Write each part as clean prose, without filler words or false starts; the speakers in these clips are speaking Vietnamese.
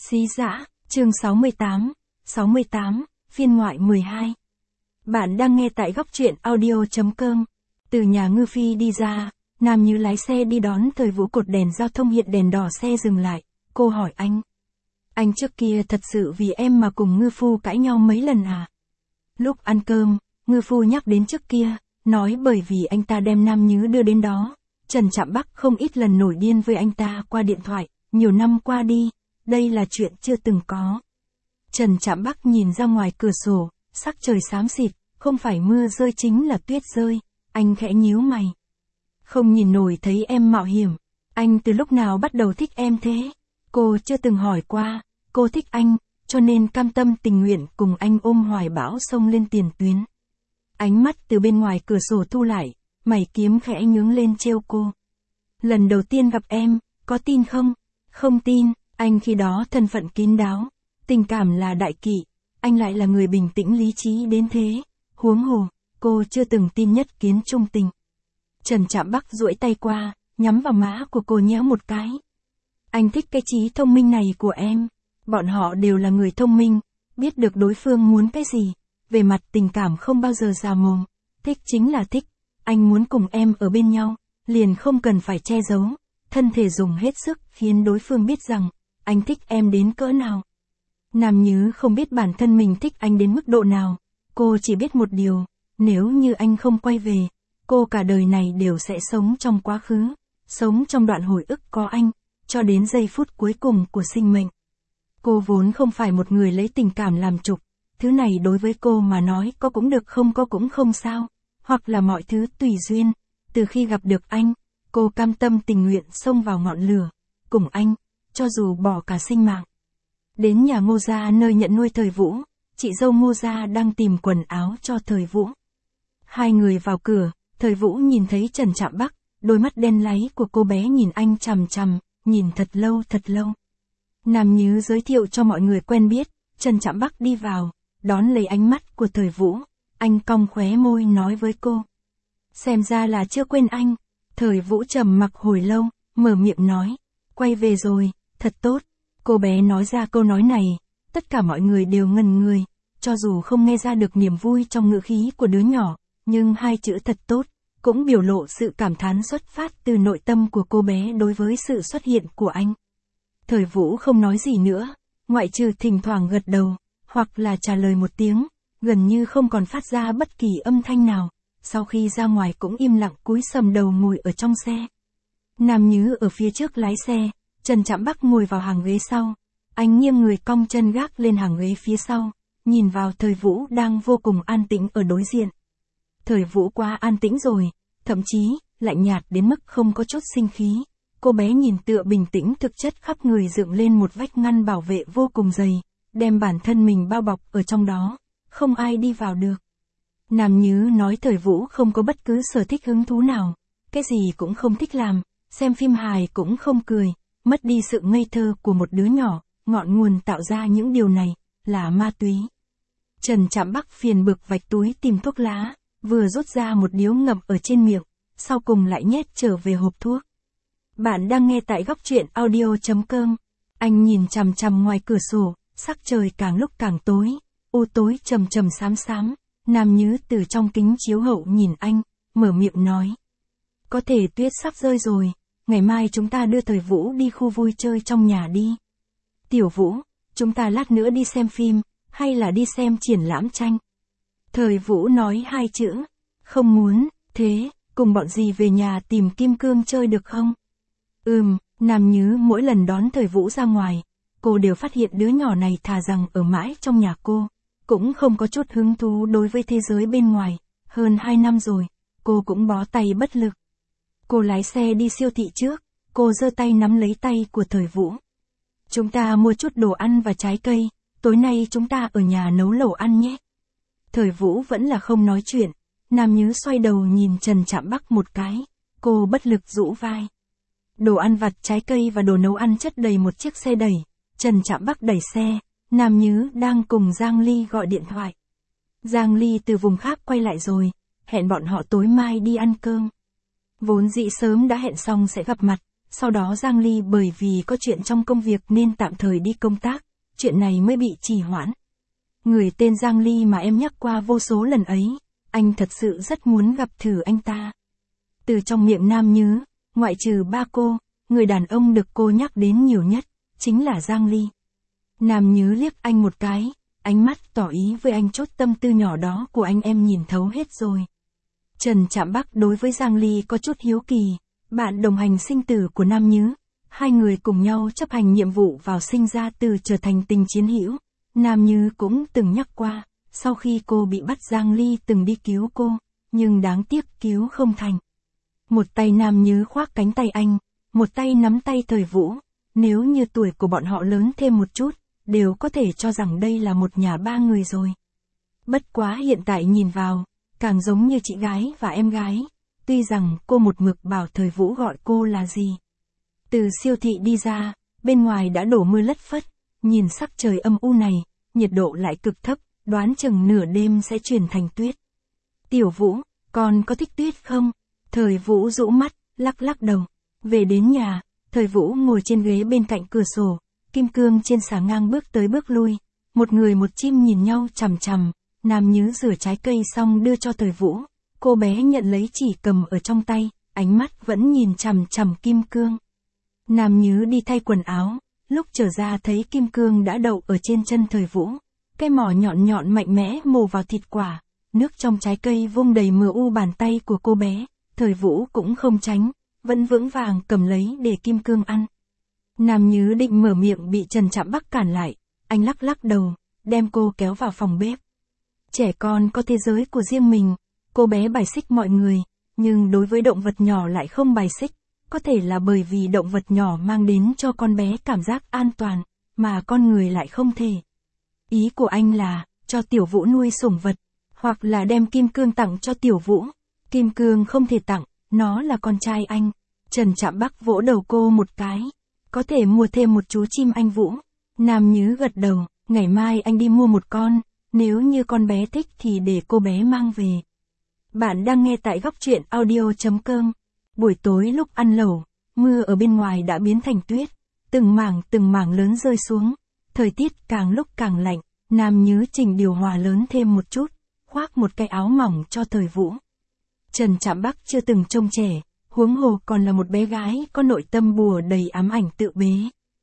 Dí dã, chương 68, phiên ngoại 12. Bạn đang nghe tại góc truyện audio.com. Từ nhà Ngư Phi đi ra, Nam Như lái xe đi đón Thời Vũ, cột đèn giao thông hiện đèn đỏ xe dừng lại. Cô hỏi anh. Anh trước kia thật sự vì em mà cùng Ngư Phu cãi nhau mấy lần à? Lúc ăn cơm, Ngư Phu nhắc đến trước kia, nói bởi vì anh ta đem Nam Như đưa đến đó. Trần Trạm Bắc không ít lần nổi điên với anh ta qua điện thoại, nhiều năm qua đi, đây là chuyện chưa từng có. Trần Trạm Bắc nhìn ra ngoài cửa sổ, sắc trời xám xịt, không phải mưa rơi chính là tuyết rơi, anh khẽ nhíu mày. Không nhìn nổi thấy em mạo hiểm, anh từ lúc nào bắt đầu thích em thế? Cô chưa từng hỏi qua, cô thích anh, cho nên cam tâm tình nguyện cùng anh ôm hoài bão xông lên tiền tuyến. Ánh mắt từ bên ngoài cửa sổ thu lại, mày kiếm khẽ nhướng lên trêu cô. Lần đầu tiên gặp em, có tin không? Không tin, anh khi đó thân phận kín đáo, tình cảm là đại kỵ, anh lại là người bình tĩnh lý trí đến thế, huống hồ, cô chưa từng tin nhất kiến trung tình. Trần Trạm Bắc duỗi tay qua, nhắm vào má của cô nhéo một cái. Anh thích cái trí thông minh này của em, bọn họ đều là người thông minh, biết được đối phương muốn cái gì, về mặt tình cảm không bao giờ già mồm, thích chính là thích, anh muốn cùng em ở bên nhau, liền không cần phải che giấu, thân thể dùng hết sức khiến đối phương biết rằng, anh thích em đến cỡ nào. Nam Như không biết bản thân mình thích anh đến mức độ nào, cô chỉ biết một điều, nếu như anh không quay về, cô cả đời này đều sẽ sống trong quá khứ, sống trong đoạn hồi ức có anh, cho đến giây phút cuối cùng của sinh mệnh. Cô vốn không phải một người lấy tình cảm làm trục, thứ này đối với cô mà nói có cũng được không có cũng không sao, hoặc là mọi thứ tùy duyên. Từ khi gặp được anh, cô cam tâm tình nguyện xông vào ngọn lửa, cùng anh, cho dù bỏ cả sinh mạng. Đến nhà Ngô gia nơi nhận nuôi Thời Vũ, chị dâu Ngô gia đang tìm quần áo cho Thời Vũ. Hai người vào cửa, Thời Vũ nhìn thấy Trần Trạm Bắc, đôi mắt đen láy của cô bé nhìn anh chằm chằm, nhìn thật lâu. Nam Như giới thiệu cho mọi người quen biết, Trần Trạm Bắc đi vào, đón lấy ánh mắt của Thời Vũ, anh cong khóe môi nói với cô. Xem ra là chưa quên anh. Thời Vũ trầm mặc hồi lâu, mở miệng nói, quay về rồi, thật tốt. Cô bé nói ra câu nói này, tất cả mọi người đều ngần người, cho dù không nghe ra được niềm vui trong ngữ khí của đứa nhỏ, nhưng hai chữ thật tốt, cũng biểu lộ sự cảm thán xuất phát từ nội tâm của cô bé đối với sự xuất hiện của anh. Thời Vũ không nói gì nữa, ngoại trừ thỉnh thoảng gật đầu, hoặc là trả lời một tiếng, gần như không còn phát ra bất kỳ âm thanh nào. Sau khi ra ngoài cũng im lặng cúi sầm đầu ngồi ở trong xe. Nam Như ở phía trước lái xe, Trần Trạm Bắc ngồi vào hàng ghế sau. Anh nghiêng người cong chân gác lên hàng ghế phía sau, nhìn vào Thời Vũ đang vô cùng an tĩnh ở đối diện. Thời Vũ quá an tĩnh rồi, thậm chí, lạnh nhạt đến mức không có chút sinh khí. Cô bé nhìn tựa bình tĩnh thực chất khắp người dựng lên một vách ngăn bảo vệ vô cùng dày, đem bản thân mình bao bọc ở trong đó, không ai đi vào được. Nam Như nói Thời Vũ không có bất cứ sở thích hứng thú nào, cái gì cũng không thích làm, xem phim hài cũng không cười, mất đi sự ngây thơ của một đứa nhỏ, ngọn nguồn tạo ra những điều này, là ma túy. Trần Trạm Bắc phiền bực vạch túi tìm thuốc lá, vừa rút ra một điếu ngậm ở trên miệng, sau cùng lại nhét trở về hộp thuốc. Bạn đang nghe tại góc truyện audio.com, anh nhìn chằm chằm ngoài cửa sổ, sắc trời càng lúc càng tối, u tối trầm xám. Nam Như từ trong kính chiếu hậu nhìn anh, mở miệng nói. Có thể tuyết sắp rơi rồi, ngày mai chúng ta đưa Thời Vũ đi khu vui chơi trong nhà đi. Tiểu Vũ, chúng ta lát nữa đi xem phim, hay là đi xem triển lãm tranh? Thời Vũ nói hai chữ, không muốn, thế, cùng bọn dì về nhà tìm Kim Cương chơi được không? Nam Như mỗi lần đón Thời Vũ ra ngoài, cô đều phát hiện đứa nhỏ này thà rằng ở mãi trong nhà cô. Cũng không có chút hứng thú đối với thế giới bên ngoài, hơn 2 năm rồi, cô cũng bó tay bất lực. Cô lái xe đi siêu thị trước, cô giơ tay nắm lấy tay của Thời Vũ. Chúng ta mua chút đồ ăn và trái cây, tối nay chúng ta ở nhà nấu lẩu ăn nhé. Thời Vũ vẫn là không nói chuyện, Nam Như xoay đầu nhìn Trần Trạm Bắc một cái, cô bất lực rũ vai. Đồ ăn vặt trái cây và đồ nấu ăn chất đầy một chiếc xe đẩy, Trần Trạm Bắc đẩy xe. Nam Như đang cùng Giang Ly gọi điện thoại. Giang Ly từ vùng khác quay lại rồi, hẹn bọn họ tối mai đi ăn cơm. Vốn dĩ sớm đã hẹn xong sẽ gặp mặt, sau đó Giang Ly bởi vì có chuyện trong công việc nên tạm thời đi công tác, chuyện này mới bị trì hoãn. Người tên Giang Ly mà em nhắc qua vô số lần ấy, anh thật sự rất muốn gặp thử anh ta. Từ trong miệng Nam Nhứ, ngoại trừ ba cô, người đàn ông được cô nhắc đến nhiều nhất, chính là Giang Ly. Nam Nhứ liếc anh một cái, ánh mắt tỏ ý với anh chốt tâm tư nhỏ đó của anh em nhìn thấu hết rồi. Trần Trạm Bắc đối với Giang Ly có chút hiếu kỳ, bạn đồng hành sinh tử của Nam Nhứ, hai người cùng nhau chấp hành nhiệm vụ vào sinh ra từ trở thành tình chiến hữu. Nam Nhứ cũng từng nhắc qua, sau khi cô bị bắt Giang Ly từng đi cứu cô, nhưng đáng tiếc cứu không thành. Một tay Nam Nhứ khoác cánh tay anh, một tay nắm tay Thời Vũ, nếu như tuổi của bọn họ lớn thêm một chút, đều có thể cho rằng đây là một nhà ba người rồi. Bất quá hiện tại nhìn vào, càng giống như chị gái và em gái, tuy rằng cô một mực bảo Thời Vũ gọi cô là gì. Từ siêu thị đi ra, bên ngoài đã đổ mưa lất phất, nhìn sắc trời âm u này, nhiệt độ lại cực thấp, đoán chừng nửa đêm sẽ chuyển thành tuyết. Tiểu Vũ, con có thích tuyết không? Thời Vũ rũ mắt, lắc lắc đầu. Về đến nhà, Thời Vũ ngồi trên ghế bên cạnh cửa sổ, Kim Cương trên xà ngang bước tới bước lui, một người một chim nhìn nhau chằm chằm. Nam Nhứ rửa trái cây xong đưa cho Thời Vũ, cô bé nhận lấy chỉ cầm ở trong tay, ánh mắt vẫn nhìn chằm chằm Kim Cương. Nam Nhứ đi thay quần áo, lúc trở ra thấy Kim Cương đã đậu ở trên chân Thời Vũ, cái mỏ nhọn nhọn mạnh mẽ mồ vào thịt quả, nước trong trái cây vung đầy mờ u bàn tay của cô bé, Thời Vũ cũng không tránh, vẫn vững vàng cầm lấy để Kim Cương ăn. Nam Nhứ định mở miệng bị Trần Trạm Bắc cản lại, anh lắc lắc đầu, đem cô kéo vào phòng bếp. Trẻ con có thế giới của riêng mình, cô bé bài xích mọi người, nhưng đối với động vật nhỏ lại không bài xích, có thể là bởi vì động vật nhỏ mang đến cho con bé cảm giác an toàn, mà con người lại không thể. Ý của anh là, cho Tiểu Vũ nuôi sủng vật, hoặc là đem Kim Cương tặng cho Tiểu Vũ. Kim Cương không thể tặng, nó là con trai anh. Trần Trạm Bắc vỗ đầu cô một cái. Có thể mua thêm một chú chim anh Vũ. Nam Nhứ gật đầu, ngày mai anh đi mua một con, nếu như con bé thích thì để cô bé mang về. Bạn đang nghe tại góc truyện audio.com. Buổi tối lúc ăn lẩu, mưa ở bên ngoài đã biến thành tuyết, từng mảng lớn rơi xuống. Thời tiết càng lúc càng lạnh, Nam Nhứ chỉnh điều hòa lớn thêm một chút, khoác một cái áo mỏng cho Thời Vũ. Trần Trạm Bắc chưa từng trông trẻ, huống hồ còn là một bé gái có nội tâm bùa đầy ám ảnh tự bế.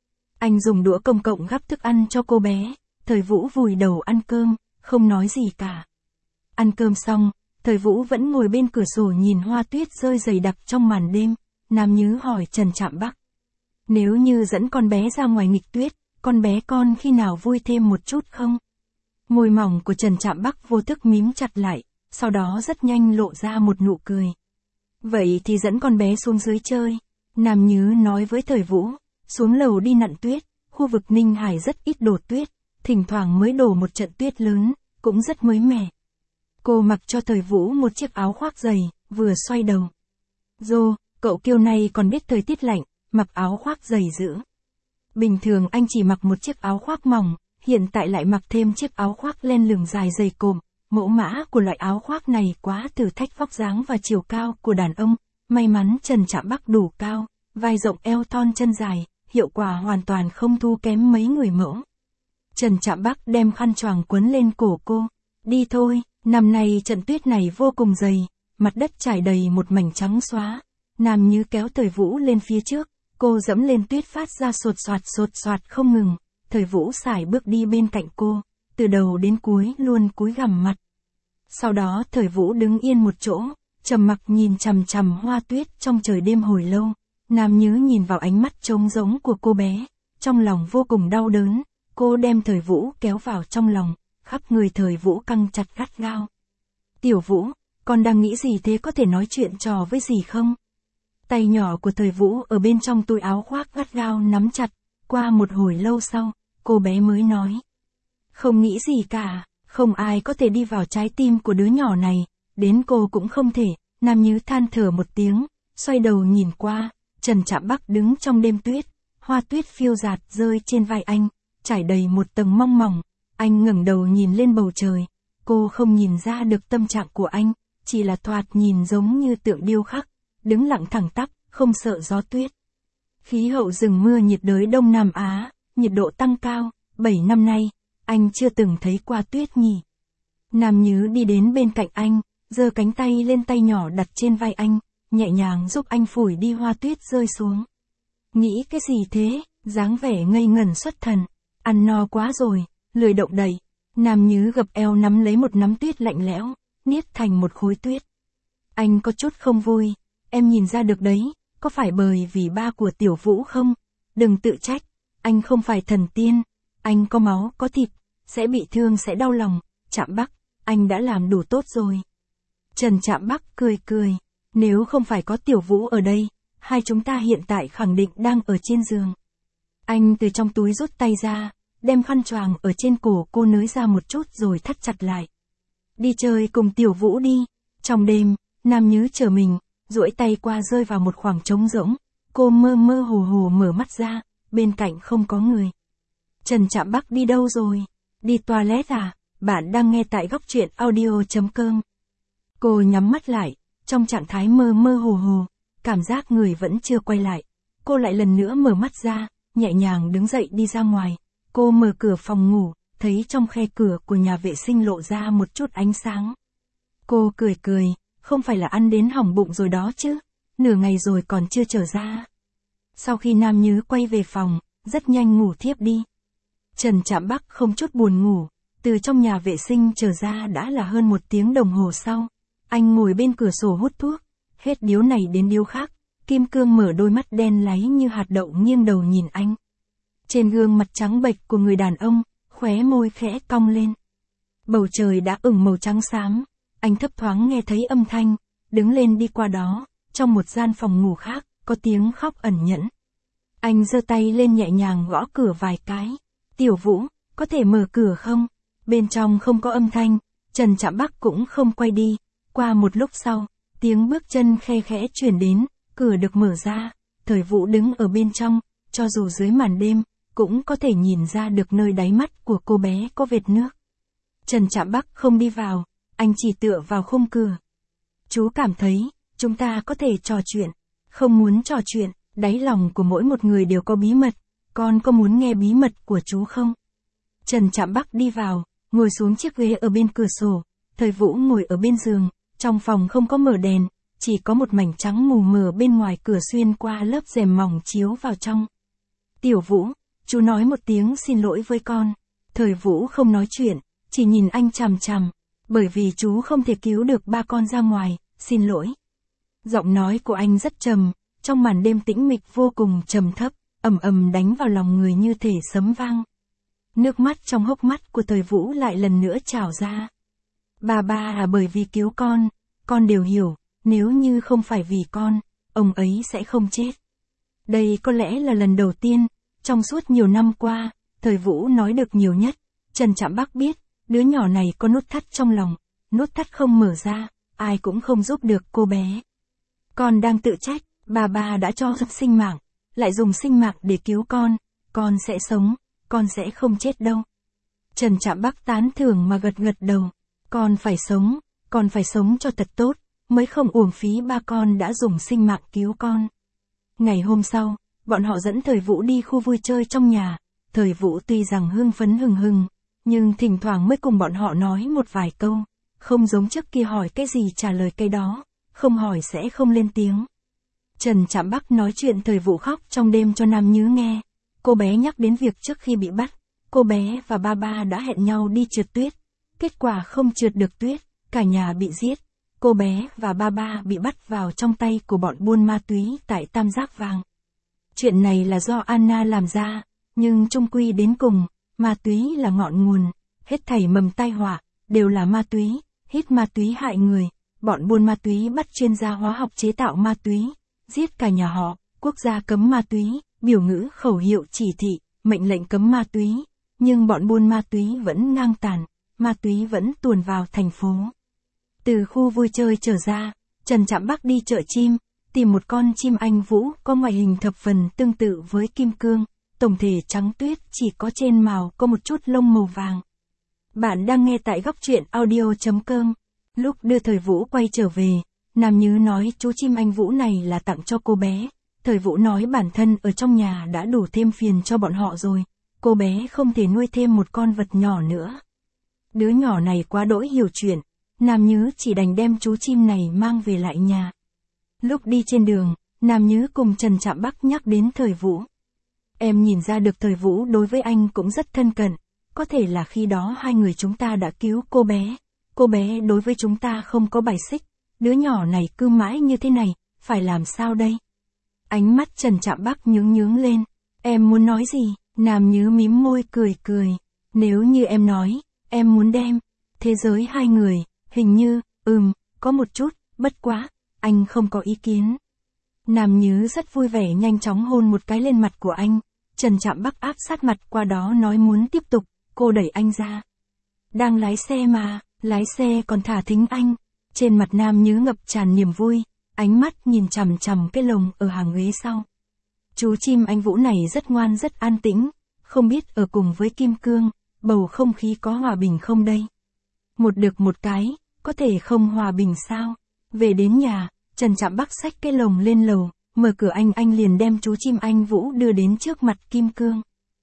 Anh dùng đũa công cộng gắp thức ăn cho cô bé, Thời Vũ vùi đầu ăn cơm, không nói gì cả. Ăn cơm xong, Thời Vũ vẫn ngồi bên cửa sổ nhìn hoa tuyết rơi dày đặc trong màn đêm. Nam Nhứ hỏi Trần Trạm Bắc, nếu như dẫn con bé ra ngoài nghịch tuyết, con bé con khi nào vui thêm một chút không? Môi mỏng của Trần Trạm Bắc vô thức mím chặt lại, sau đó rất nhanh lộ ra một nụ cười. Vậy thì dẫn con bé xuống dưới chơi. Nam Nhứ nói với Thời Vũ, xuống lầu đi nặn tuyết, khu vực Ninh Hải rất ít đổ tuyết, thỉnh thoảng mới đổ một trận tuyết lớn, cũng rất mới mẻ. Cô mặc cho Thời Vũ một chiếc áo khoác dày, vừa xoay đầu. Dô, cậu kiêu này còn biết thời tiết lạnh, mặc áo khoác dày dữ. Bình thường anh chỉ mặc một chiếc áo khoác mỏng, hiện tại lại mặc thêm chiếc áo khoác len lửng dài dày cộm. Mẫu mã của loại áo khoác này quá thử thách vóc dáng và chiều cao của đàn ông. May mắn Trần Trạm Bắc đủ cao, vai rộng eo thon chân dài, hiệu quả hoàn toàn không thua kém mấy người mẫu. Trần Trạm Bắc đem khăn choàng quấn lên cổ cô. Đi thôi, năm nay trận tuyết này vô cùng dày, mặt đất trải đầy một mảnh trắng xóa. Nam Nhứ kéo Thời Vũ lên phía trước, cô dẫm lên tuyết phát ra sột soạt không ngừng. Thời Vũ sải bước đi bên cạnh cô, từ đầu đến cuối luôn cúi gằm mặt. Sau đó Thời Vũ đứng yên một chỗ, trầm mặc nhìn chằm chằm hoa tuyết trong trời đêm hồi lâu. Nam Nhứ nhìn vào ánh mắt trống rỗng của cô bé, trong lòng vô cùng đau đớn. Cô đem Thời Vũ kéo vào trong lòng, khắp người Thời Vũ căng chặt gắt gao. Tiểu Vũ, con đang nghĩ gì thế, có thể nói chuyện trò với dì không? Tay nhỏ của Thời Vũ ở bên trong túi áo khoác gắt gao nắm chặt. Qua một hồi lâu sau, cô bé mới nói. Không nghĩ gì cả, không ai có thể đi vào trái tim của đứa nhỏ này, đến cô cũng không thể. Nam Nhứ than thở một tiếng, xoay đầu nhìn qua, Trần Trạm Bắc đứng trong đêm tuyết, hoa tuyết phiêu dạt rơi trên vai anh, trải đầy một tầng mong mỏng. Anh ngẩng đầu nhìn lên bầu trời, cô không nhìn ra được tâm trạng của anh, chỉ là thoạt nhìn giống như tượng điêu khắc, đứng lặng thẳng tắp, không sợ gió tuyết. Khí hậu rừng mưa nhiệt đới Đông Nam Á, nhiệt độ tăng cao, 7 năm nay, anh chưa từng thấy qua tuyết nhỉ. Nam Nhứ đi đến bên cạnh anh, giơ cánh tay lên tay nhỏ đặt trên vai anh, nhẹ nhàng giúp anh phủi đi hoa tuyết rơi xuống. Nghĩ cái gì thế, dáng vẻ ngây ngẩn xuất thần, ăn no quá rồi, lười động đậy. Nam Nhứ gập eo nắm lấy một nắm tuyết lạnh lẽo, niết thành một khối tuyết. Anh có chút không vui, em nhìn ra được đấy, có phải bởi vì ba của Tiểu Vũ không? Đừng tự trách, anh không phải thần tiên, anh có máu có thịt, sẽ bị thương sẽ đau lòng, Trạm Bắc, anh đã làm đủ tốt rồi. Trần Trạm Bắc cười cười, nếu không phải có Tiểu Vũ ở đây, hai chúng ta hiện tại khẳng định đang ở trên giường. Anh từ trong túi rút tay ra, đem khăn choàng ở trên cổ cô nới ra một chút rồi thắt chặt lại. Đi chơi cùng Tiểu Vũ đi. Trong đêm, Nam Nhứ chờ mình, duỗi tay qua rơi vào một khoảng trống rỗng, cô mơ mơ hồ hồ mở mắt ra, bên cạnh không có người. Trần Trạm Bắc đi đâu rồi? Đi toilet à? Bạn đang nghe tại góc truyện audio.com. Cô nhắm mắt lại, trong trạng thái mơ mơ hồ hồ, cảm giác người vẫn chưa quay lại. Cô lại lần nữa mở mắt ra, nhẹ nhàng đứng dậy đi ra ngoài. Cô mở cửa phòng ngủ, thấy trong khe cửa của nhà vệ sinh lộ ra một chút ánh sáng. Cô cười cười, không phải là ăn đến hỏng bụng rồi đó chứ, nửa ngày rồi còn chưa trở ra. Sau khi Nam Nhứ quay về phòng, rất nhanh ngủ thiếp đi. Trần Trạm Bắc không chút buồn ngủ, từ trong nhà vệ sinh trở ra đã là hơn 1 tiếng đồng hồ sau. Anh ngồi bên cửa sổ hút thuốc, hết điếu này đến điếu khác, Kim Cương mở đôi mắt đen láy như hạt đậu nghiêng đầu nhìn anh. Trên gương mặt trắng bệch của người đàn ông, khóe môi khẽ cong lên. Bầu trời đã ửng màu trắng xám, anh thấp thoáng nghe thấy âm thanh, đứng lên đi qua đó, trong một gian phòng ngủ khác, có tiếng khóc ẩn nhẫn. Anh giơ tay lên nhẹ nhàng gõ cửa vài cái. Tiểu Vũ, có thể mở cửa không? Bên trong không có âm thanh, Trần Trạm Bắc cũng không quay đi. Qua một lúc sau, tiếng bước chân khe khẽ chuyển đến, cửa được mở ra, Thời Vũ đứng ở bên trong, cho dù dưới màn đêm, cũng có thể nhìn ra được nơi đáy mắt của cô bé có vệt nước. Trần Trạm Bắc không đi vào, anh chỉ tựa vào khung cửa. Chú cảm thấy, chúng ta có thể trò chuyện. Không muốn trò chuyện, đáy lòng của mỗi một người đều có bí mật, con có muốn nghe bí mật của chú không? Trần Trạm Bắc đi vào, ngồi xuống chiếc ghế ở bên cửa sổ, Thời Vũ ngồi ở bên giường, trong phòng không có mở đèn, chỉ có một mảnh trắng mù mờ bên ngoài cửa xuyên qua lớp rèm mỏng chiếu vào trong. Tiểu Vũ, chú nói một tiếng xin lỗi với con. Thời Vũ không nói chuyện, chỉ nhìn anh chằm chằm, bởi vì chú không thể cứu được ba con ra ngoài, xin lỗi. Giọng nói của anh rất trầm, trong màn đêm tĩnh mịch vô cùng trầm thấp, ầm ầm đánh vào lòng người như thể sấm vang. Nước mắt trong hốc mắt của Thời Vũ lại lần nữa trào ra. Ba à, bởi vì cứu con đều hiểu, nếu như không phải vì con, ông ấy sẽ không chết. Đây có lẽ là lần đầu tiên, trong suốt nhiều năm qua, Thời Vũ nói được nhiều nhất. Trần Trạm Bắc biết, đứa nhỏ này có nút thắt trong lòng, nút thắt không mở ra, ai cũng không giúp được cô bé. Con đang tự trách, ba đã cho sinh mạng, lại dùng sinh mạng để cứu con sẽ sống, con sẽ không chết đâu. Trần Trạm Bắc tán thưởng mà gật đầu, con phải sống cho thật tốt, mới không uổng phí ba con đã dùng sinh mạng cứu con. Ngày hôm sau, bọn họ dẫn Thời Vũ đi khu vui chơi trong nhà. Thời Vũ tuy rằng hưng phấn hừng hừng, nhưng thỉnh thoảng mới cùng bọn họ nói một vài câu, không giống trước kia hỏi cái gì trả lời cái đó, không hỏi sẽ không lên tiếng. Trần Trạm Bắc nói chuyện Thời Vũ khóc trong đêm cho Nam Nhứ nghe. Cô bé nhắc đến việc trước khi bị bắt, cô bé và ba đã hẹn nhau đi trượt tuyết. Kết quả không trượt được tuyết, cả nhà bị giết. Cô bé và ba bị bắt vào trong tay của bọn buôn ma túy tại Tam Giác Vàng. Chuyện này là do Anna làm ra, nhưng chung quy đến cùng, ma túy là ngọn nguồn, hết thảy mầm tai họa, đều là ma túy, hít ma túy hại người. Bọn buôn ma túy bắt chuyên gia hóa học chế tạo ma túy, giết cả nhà họ, quốc gia cấm ma túy, biểu ngữ khẩu hiệu chỉ thị, mệnh lệnh cấm ma túy, nhưng bọn buôn ma túy vẫn ngang tàn, ma túy vẫn tuồn vào thành phố. Từ khu vui chơi trở ra, Trần Trạm Bắc đi chợ chim, tìm một con chim Anh Vũ có ngoại hình thập phần tương tự với Kim Cương, tổng thể trắng tuyết chỉ có trên mào có một chút lông màu vàng. Bạn đang nghe tại góc truyện audio.com. Lúc đưa Thời Vũ quay trở về, Nam Nhứ nói chú chim Anh Vũ này là tặng cho cô bé, Thời Vũ nói bản thân ở trong nhà đã đủ thêm phiền cho bọn họ rồi, cô bé không thể nuôi thêm một con vật nhỏ nữa. Đứa nhỏ này quá đỗi hiểu chuyện, Nam Nhứ chỉ đành đem chú chim này mang về lại nhà. Lúc đi trên đường, Nam Nhứ cùng Trần Trạm Bắc nhắc đến Thời Vũ. Em nhìn ra được Thời Vũ đối với anh cũng rất thân cận, có thể là khi đó hai người chúng ta đã cứu cô bé đối với chúng ta không có bài xích, đứa nhỏ này cứ mãi như thế này, phải làm sao đây? Ánh mắt Trần Trạm Bắc nhướng lên, em muốn nói gì? Nam Nhứ mím môi cười, nếu như em nói, em muốn đem thế giới hai người, hình như, có một chút, bất quá, anh không có ý kiến. Nam Nhứ rất vui vẻ nhanh chóng hôn một cái lên mặt của anh, Trần Trạm Bắc áp sát mặt qua đó nói muốn tiếp tục, cô đẩy anh ra. Đang lái xe mà, lái xe còn thả thính anh. Trên mặt Nam Nhứ ngập tràn niềm vui, ánh mắt nhìn chằm chằm cái lồng ở hàng ghế sau. Chú chim anh Vũ này rất ngoan rất an tĩnh, không biết ở cùng với Kim Cương, bầu không khí có hòa bình không đây? Một được một cái, có thể không hòa bình sao? Về đến nhà, Trần Trạm Bắc xách cái lồng lên lầu, mở cửa anh liền đem chú chim anh Vũ đưa đến trước mặt Kim Cương.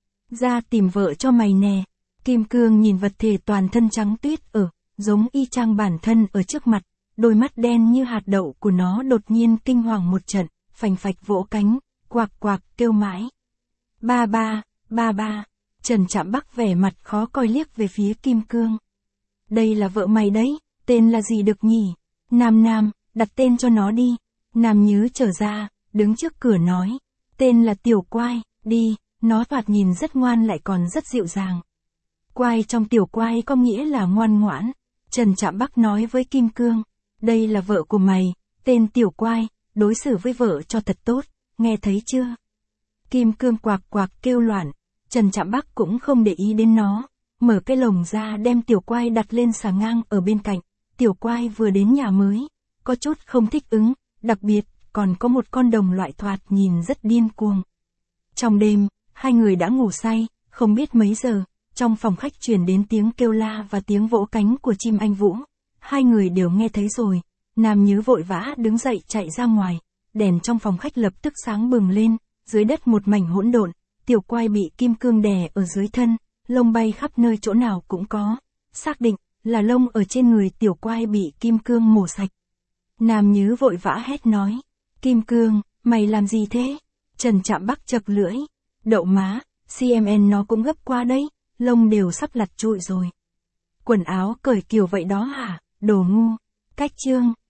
Ra tìm vợ cho mày nè. Kim Cương nhìn vật thể toàn thân trắng tuyết giống y chang bản thân ở trước mặt, đôi mắt đen như hạt đậu của nó đột nhiên kinh hoàng một trận, phành phạch vỗ cánh, quạc kêu mãi. Ba ba, Trần Trạm Bắc vẻ mặt khó coi liếc về phía Kim Cương. Đây là vợ mày đấy, tên là gì được nhỉ? Nam, đặt tên cho nó đi. Nam Nhứ trở ra, đứng trước cửa nói, tên là Tiểu Quai, đi, nó thoạt nhìn rất ngoan lại còn rất dịu dàng. Quai trong Tiểu Quai có nghĩa là ngoan ngoãn. Trần Trạm Bắc nói với Kim Cương, đây là vợ của mày, tên Tiểu Quai, đối xử với vợ cho thật tốt, nghe thấy chưa? Kim Cương quạc kêu loạn, Trần Trạm Bắc cũng không để ý đến nó, mở cái lồng ra đem Tiểu Quai đặt lên xà ngang ở bên cạnh. Tiểu Quai vừa đến nhà mới, có chút không thích ứng, đặc biệt, còn có một con đồng loại thoạt nhìn rất điên cuồng. Trong đêm, hai người đã ngủ say, không biết mấy giờ, trong phòng khách truyền đến tiếng kêu la và tiếng vỗ cánh của chim anh Vũ. Hai người đều nghe thấy rồi, Nam Nhứ vội vã đứng dậy chạy ra ngoài, đèn trong phòng khách lập tức sáng bừng lên, dưới đất một mảnh hỗn độn, Tiểu Quai bị Kim Cương đè ở dưới thân, lông bay khắp nơi chỗ nào cũng có, xác định là lông ở trên người Tiểu Quai bị Kim Cương mổ sạch. Nam Nhứ vội vã hét nói, Kim Cương, mày làm gì thế? Trần Trạm Bắc chậc lưỡi, đậu má, CMN nó cũng gấp qua đấy, lông đều sắp lặt trụi rồi. Quần áo cởi kiểu vậy đó hả, đồ ngu. Cách chương.